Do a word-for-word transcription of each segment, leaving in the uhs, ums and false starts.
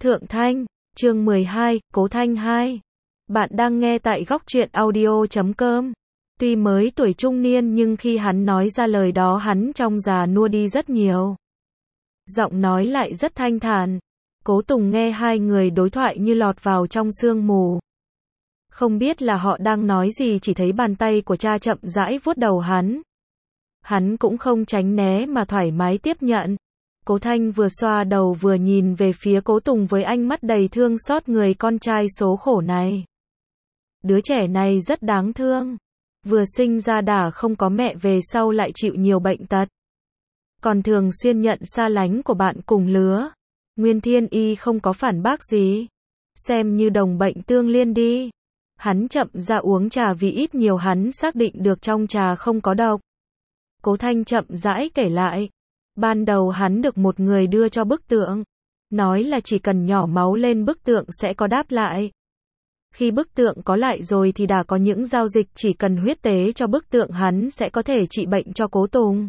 Thượng Thanh, chương mười hai, Cố Thanh hai. Bạn đang nghe tại góc truyện audio chấm com. Tuy mới tuổi trung niên nhưng khi hắn nói ra lời đó hắn trông già nua đi rất nhiều. Giọng nói lại rất thanh thản. Cố Tùng nghe hai người đối thoại như lọt vào trong sương mù. Không biết là họ đang nói gì, chỉ thấy bàn tay của cha chậm rãi vuốt đầu hắn. Hắn cũng không tránh né mà thoải mái tiếp nhận. Cố Thanh vừa xoa đầu vừa nhìn về phía Cố Tùng với ánh mắt đầy thương xót người con trai số khổ này. Đứa trẻ này rất đáng thương. Vừa sinh ra đã không có mẹ, về sau lại chịu nhiều bệnh tật. Còn thường xuyên nhận xa lánh của bạn cùng lứa. Nguyên Thiên Y không có phản bác gì. Xem như đồng bệnh tương liên đi. Hắn chậm ra uống trà, vì ít nhiều hắn xác định được trong trà không có độc. Cố Thanh chậm rãi kể lại. Ban đầu hắn được một người đưa cho bức tượng. Nói là chỉ cần nhỏ máu lên bức tượng sẽ có đáp lại. Khi bức tượng có lại rồi thì đã có những giao dịch, chỉ cần huyết tế cho bức tượng hắn sẽ có thể trị bệnh cho Cố Tùng.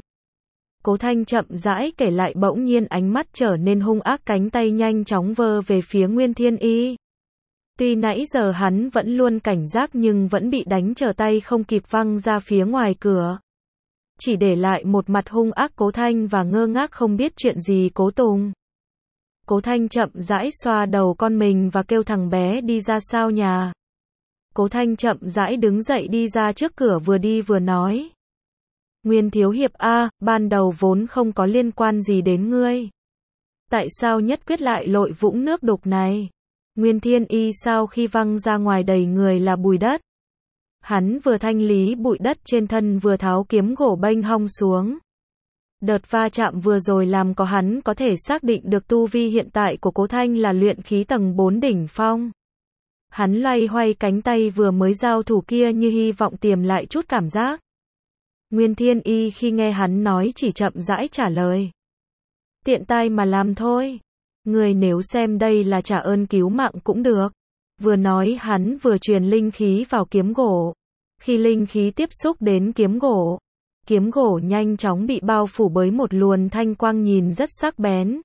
Cố Thanh chậm rãi kể lại, bỗng nhiên ánh mắt trở nên hung ác, cánh tay nhanh chóng vơ về phía Nguyên Thiên Y. Tuy nãy giờ hắn vẫn luôn cảnh giác nhưng vẫn bị đánh trở tay không kịp, văng ra phía ngoài cửa. Chỉ để lại một mặt hung ác Cố Thanh và ngơ ngác không biết chuyện gì Cố Tùng. Cố Thanh chậm rãi xoa đầu con mình và kêu thằng bé đi ra sau nhà. Cố Thanh chậm rãi đứng dậy đi ra trước cửa, vừa đi vừa nói. Nguyên thiếu hiệp a, ban đầu vốn không có liên quan gì đến ngươi. Tại sao nhất quyết lại lội vũng nước đục này? Nguyên Thiên Y sau khi văng ra ngoài đầy người là bụi đất. Hắn vừa thanh lý bụi đất trên thân vừa tháo kiếm gỗ bênh hong xuống. Đợt va chạm vừa rồi làm có hắn có thể xác định được tu vi hiện tại của Cố Thanh là luyện khí tầng bốn đỉnh phong. Hắn loay hoay cánh tay vừa mới giao thủ kia như hy vọng tìm lại chút cảm giác. Nguyên Thiên Y khi nghe hắn nói chỉ chậm rãi trả lời. Tiện tay mà làm thôi. Người nếu xem đây là trả ơn cứu mạng cũng được. Vừa nói hắn vừa truyền linh khí vào kiếm gỗ. Khi linh khí tiếp xúc đến kiếm gỗ, kiếm gỗ nhanh chóng bị bao phủ bởi một luồng thanh quang nhìn rất sắc bén.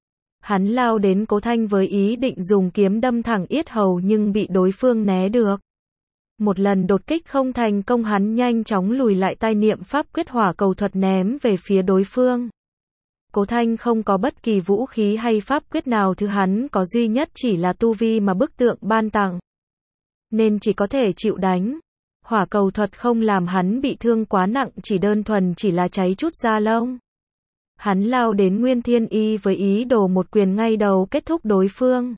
Hắn lao đến Cố Thanh với ý định dùng kiếm đâm thẳng yết hầu nhưng bị đối phương né được. Một lần đột kích không thành công, hắn nhanh chóng lùi lại, tay niệm pháp quyết hỏa cầu thuật ném về phía đối phương. Cố Thanh không có bất kỳ vũ khí hay pháp quyết nào, thứ hắn có duy nhất chỉ là tu vi mà bức tượng ban tặng. Nên chỉ có thể chịu đánh. Hỏa cầu thuật không làm hắn bị thương quá nặng, chỉ đơn thuần chỉ là cháy chút da lông. Hắn lao đến Nguyên Thiên Y với ý đồ một quyền ngay đầu kết thúc đối phương.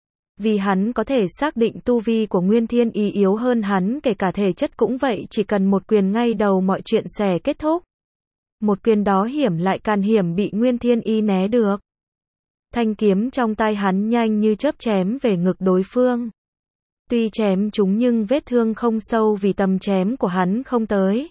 Vì hắn có thể xác định tu vi của Nguyên Thiên Y yếu hơn hắn, kể cả thể chất cũng vậy, chỉ cần một quyền ngay đầu mọi chuyện sẽ kết thúc. Một quyền đó hiểm lại càng hiểm, bị Nguyên Thiên Y né được. Thanh kiếm trong tay hắn nhanh như chớp chém về ngực đối phương. Tuy chém trúng nhưng vết thương không sâu vì tầm chém của hắn không tới.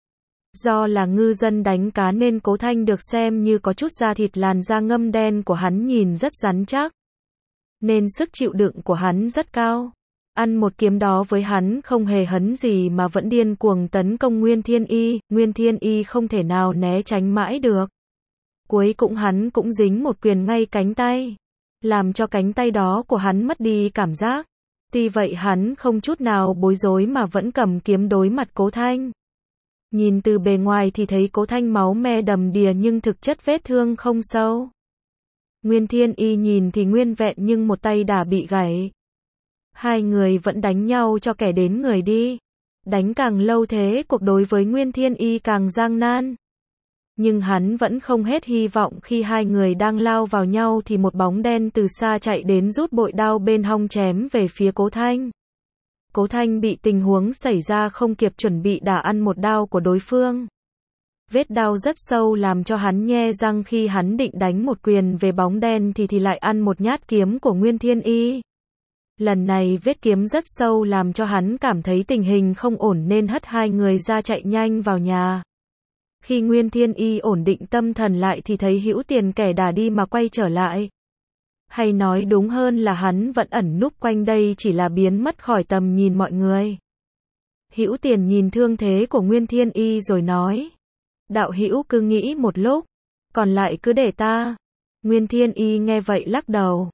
Do là ngư dân đánh cá nên Cố Thanh được xem như có chút da thịt, làn da ngâm đen của hắn nhìn rất rắn chắc. Nên sức chịu đựng của hắn rất cao. Ăn một kiếm đó với hắn không hề hấn gì mà vẫn điên cuồng tấn công Nguyên Thiên Y. Nguyên Thiên Y không thể nào né tránh mãi được. Cuối cùng hắn cũng dính một quyền ngay cánh tay. Làm cho cánh tay đó của hắn mất đi cảm giác. Tuy vậy hắn không chút nào bối rối mà vẫn cầm kiếm đối mặt Cố Thanh. Nhìn từ bề ngoài thì thấy Cố Thanh máu me đầm đìa nhưng thực chất vết thương không sâu. Nguyên Thiên Y nhìn thì nguyên vẹn nhưng một tay đã bị gãy. Hai người vẫn đánh nhau cho kẻ đến người đi. Đánh càng lâu thế cuộc đối với Nguyên Thiên Y càng gian nan. Nhưng hắn vẫn không hết hy vọng. Khi hai người đang lao vào nhau thì một bóng đen từ xa chạy đến rút bội đao bên hông chém về phía Cố Thanh. Cố Thanh bị tình huống xảy ra không kịp chuẩn bị đã ăn một đao của đối phương. Vết đao rất sâu làm cho hắn nhe răng, khi hắn định đánh một quyền về bóng đen thì thì lại ăn một nhát kiếm của Nguyên Thiên Y. Lần này vết kiếm rất sâu làm cho hắn cảm thấy tình hình không ổn nên hất hai người ra chạy nhanh vào nhà. Khi Nguyên Thiên Y ổn định tâm thần lại thì thấy Hữu Tiền kẻ đã đi mà quay trở lại. Hay nói đúng hơn là hắn vẫn ẩn núp quanh đây, chỉ là biến mất khỏi tầm nhìn mọi người. Hữu Tiền nhìn thương thế của Nguyên Thiên Y rồi nói. Đạo hữu cứ nghĩ một lúc, còn lại cứ để ta. Nguyên Thiên Y nghe vậy lắc đầu.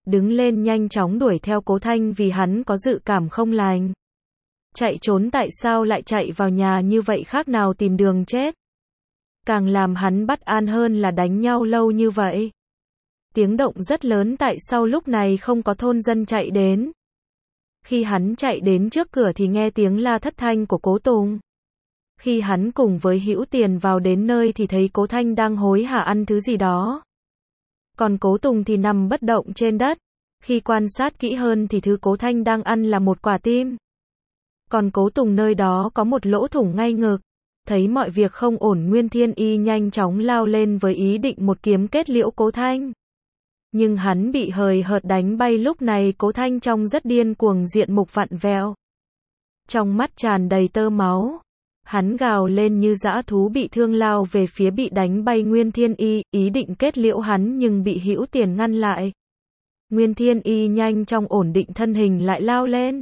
đứng lên nhanh chóng đuổi theo Cố Thanh vì hắn có dự cảm không lành. Chạy trốn tại sao lại chạy vào nhà như vậy khác nào tìm đường chết. Càng làm hắn bất an hơn là đánh nhau lâu như vậy. Tiếng động rất lớn tại sao lúc này không có thôn dân chạy đến. Khi hắn chạy đến trước cửa thì nghe tiếng la thất thanh của Cố Tùng. Khi hắn cùng với Hữu Tiền vào đến nơi thì thấy Cố Thanh đang hối hả ăn thứ gì đó. Còn Cố Tùng thì nằm bất động trên đất. Khi quan sát kỹ hơn thì thứ Cố Thanh đang ăn là một quả tim. Còn Cố Tùng nơi đó có một lỗ thủng ngay ngực. Thấy mọi việc không ổn, Nguyên Thiên Y nhanh chóng lao lên với ý định một kiếm kết liễu Cố Thanh. Nhưng hắn bị hời hợt đánh bay. Lúc này Cố Thanh trông rất điên cuồng, diện mục vặn vẹo. Trong mắt tràn đầy tơ máu. Hắn gào lên như dã thú bị thương lao về phía bị đánh bay Nguyên Thiên Y, ý định kết liễu hắn nhưng bị Hữu Tiền ngăn lại. Nguyên Thiên Y nhanh chóng ổn định thân hình lại lao lên.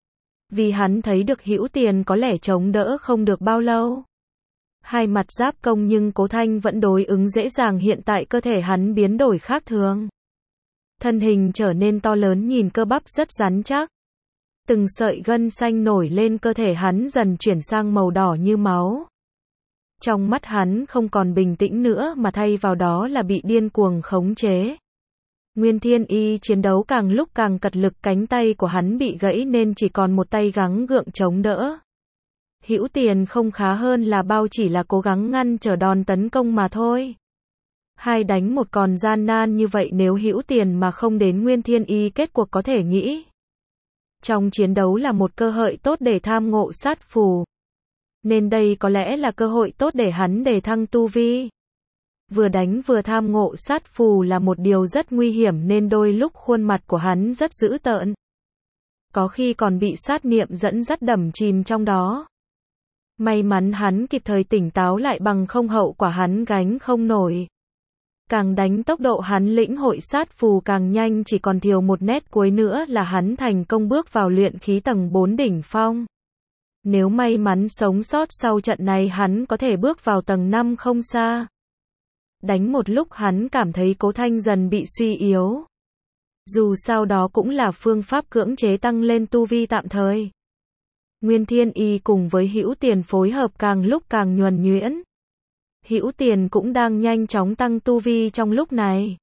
Vì hắn thấy được Hữu Tiền có lẽ chống đỡ không được bao lâu. Hai mặt giáp công nhưng Cố Thanh vẫn đối ứng dễ dàng. Hiện tại cơ thể hắn biến đổi khác thường. Thân hình trở nên to lớn, nhìn cơ bắp rất rắn chắc. Từng sợi gân xanh nổi lên, cơ thể hắn dần chuyển sang màu đỏ như máu. Trong mắt hắn không còn bình tĩnh nữa mà thay vào đó là bị điên cuồng khống chế. Nguyên Thiên Y chiến đấu càng lúc càng cật lực, cánh tay của hắn bị gãy nên chỉ còn một tay gắng gượng chống đỡ. Hữu Tiền không khá hơn là bao, chỉ là cố gắng ngăn trở đòn tấn công mà thôi. Hai đánh một còn gian nan như vậy, nếu Hữu Tiền mà không đến Nguyên Thiên Y kết cuộc có thể nghĩ. Trong chiến đấu là một cơ hội tốt để tham ngộ sát phù. Nên đây có lẽ là cơ hội tốt để hắn đề thăng tu vi. Vừa đánh vừa tham ngộ sát phù là một điều rất nguy hiểm nên đôi lúc khuôn mặt của hắn rất dữ tợn. Có khi còn bị sát niệm dẫn dắt đắm chìm trong đó. May mắn hắn kịp thời tỉnh táo lại, bằng không hậu quả hắn gánh không nổi. Càng đánh tốc độ hắn lĩnh hội sát phù càng nhanh, chỉ còn thiếu một nét cuối nữa là hắn thành công bước vào luyện khí tầng bốn đỉnh phong. Nếu may mắn sống sót sau trận này, hắn có thể bước vào tầng năm không xa. Đánh một lúc hắn cảm thấy Cố Thanh dần bị suy yếu. Dù sao đó cũng là phương pháp cưỡng chế tăng lên tu vi tạm thời. Nguyên Thiên Y cùng với Hữu Tiền phối hợp càng lúc càng nhuần nhuyễn. Hữu Tiền cũng đang nhanh chóng tăng tu vi trong lúc này.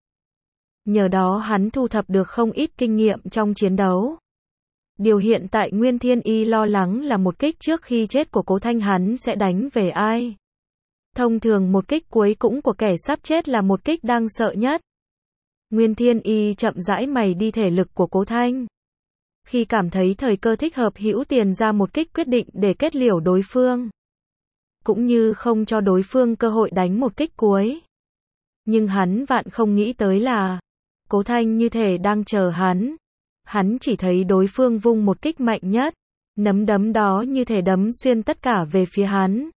Nhờ đó hắn thu thập được không ít kinh nghiệm trong chiến đấu. Điều hiện tại Nguyên Thiên Y lo lắng là một kích trước khi chết của Cố Thanh hắn sẽ đánh về ai. Thông thường một kích cuối cũng của kẻ sắp chết là một kích đáng sợ nhất. Nguyên Thiên Y chậm rãi mày đi thể lực của Cố Thanh. Khi cảm thấy thời cơ thích hợp, Hữu Tiền ra một kích quyết định để kết liễu đối phương. Cũng như không cho đối phương cơ hội đánh một kích cuối. Nhưng hắn vạn không nghĩ tới là Cố Thanh như thể đang chờ hắn. Hắn chỉ thấy đối phương vung một kích mạnh nhất. Nắm đấm đó như thể đấm xuyên tất cả về phía hắn.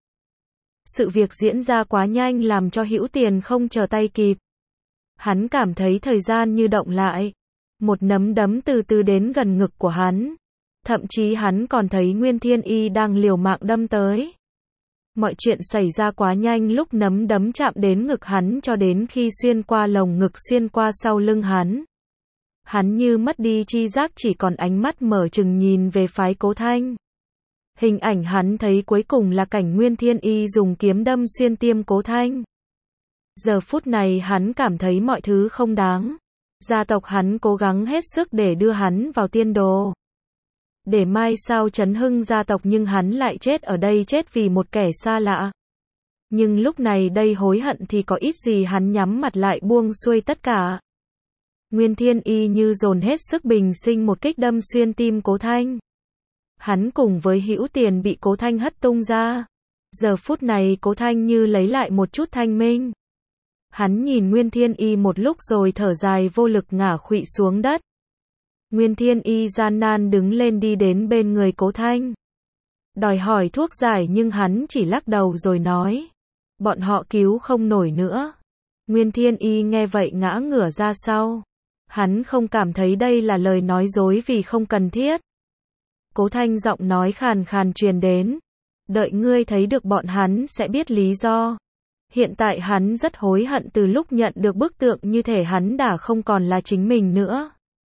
Sự việc diễn ra quá nhanh làm cho Hữu Tiền không chờ tay kịp. Hắn cảm thấy thời gian như động lại. Một nắm đấm từ từ đến gần ngực của hắn. Thậm chí hắn còn thấy Nguyên Thiên Y đang liều mạng đâm tới. Mọi chuyện xảy ra quá nhanh, lúc nắm đấm chạm đến ngực hắn cho đến khi xuyên qua lồng ngực, xuyên qua sau lưng hắn. Hắn như mất đi tri giác, chỉ còn ánh mắt mở trừng nhìn về phái Cố Thanh. Hình ảnh hắn thấy cuối cùng là cảnh Nguyên Thiên Y dùng kiếm đâm xuyên tim Cố Thanh. Giờ phút này hắn cảm thấy mọi thứ không đáng. Gia tộc hắn cố gắng hết sức để đưa hắn vào tiên đồ. Để mai sau chấn hưng gia tộc, nhưng hắn lại chết ở đây, chết vì một kẻ xa lạ. Nhưng lúc này đây hối hận thì có ít gì, hắn nhắm mặt lại buông xuôi tất cả. Nguyên Thiên Y như dồn hết sức bình sinh một kích đâm xuyên tim Cố Thanh. Hắn cùng với Hữu Tiền bị Cố Thanh hất tung ra. Giờ phút này Cố Thanh như lấy lại một chút thanh minh. Hắn nhìn Nguyên Thiên Y một lúc rồi thở dài vô lực ngã khuỵu xuống đất. Nguyên Thiên Y gian nan đứng lên đi đến bên người Cố Thanh. Đòi hỏi thuốc giải nhưng hắn chỉ lắc đầu rồi nói. Bọn họ cứu không nổi nữa. Nguyên Thiên Y nghe vậy ngã ngửa ra sau. Hắn không cảm thấy đây là lời nói dối vì không cần thiết. Cố Thanh giọng nói khàn khàn truyền đến. Đợi ngươi thấy được bọn hắn sẽ biết lý do. Hiện tại hắn rất hối hận từ lúc nhận được bức tượng như thể hắn đã không còn là chính mình nữa.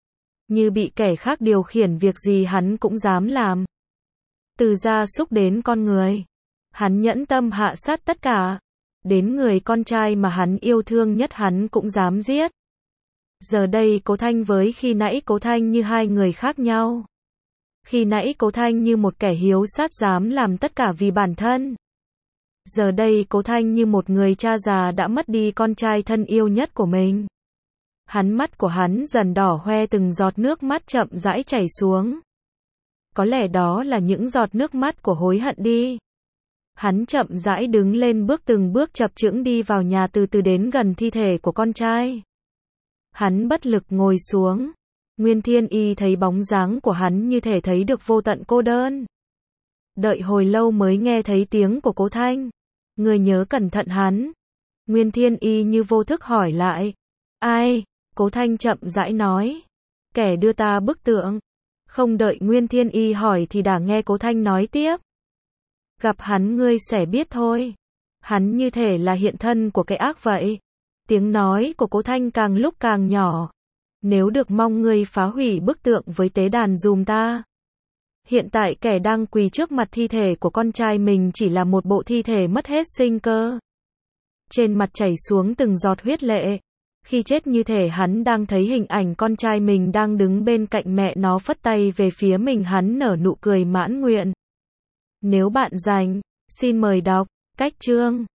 Như bị kẻ khác điều khiển, việc gì hắn cũng dám làm. Từ gia súc đến con người, hắn nhẫn tâm hạ sát tất cả. Đến người con trai mà hắn yêu thương nhất hắn cũng dám giết. Giờ đây Cố Thanh với khi nãy Cố Thanh như hai người khác nhau. Khi nãy Cố Thanh như một kẻ hiếu sát dám làm tất cả vì bản thân. Giờ đây Cố Thanh như một người cha già đã mất đi con trai thân yêu nhất của mình. Hắn mắt của hắn dần đỏ hoe, từng giọt nước mắt chậm rãi chảy xuống. Có lẽ đó là những giọt nước mắt của hối hận đi. Hắn chậm rãi đứng lên, bước từng bước chập chững đi vào nhà, từ từ đến gần thi thể của con trai. Hắn bất lực ngồi xuống. Nguyên Thiên Y thấy bóng dáng của hắn như thể thấy được vô tận cô đơn. Đợi hồi lâu mới nghe thấy tiếng của Cố Thanh. Người nhớ cẩn thận hắn. Nguyên Thiên Y như vô thức hỏi lại. Ai? Cố Thanh chậm rãi nói. Kẻ đưa ta bức tượng. Không đợi Nguyên Thiên Y hỏi thì đã nghe Cố Thanh nói tiếp. Gặp hắn ngươi sẽ biết thôi. Hắn như thể là hiện thân của cái ác vậy. Tiếng nói của Cố Thanh càng lúc càng nhỏ. Nếu được mong ngươi phá hủy bức tượng với tế đàn dùm ta. Hiện tại kẻ đang quỳ trước mặt thi thể của con trai mình chỉ là một bộ thi thể mất hết sinh cơ. Trên mặt chảy xuống từng giọt huyết lệ. Khi chết như thể hắn đang thấy hình ảnh con trai mình đang đứng bên cạnh mẹ nó phất tay về phía mình, hắn nở nụ cười mãn nguyện. Nếu bạn rảnh, xin mời đọc cách chương.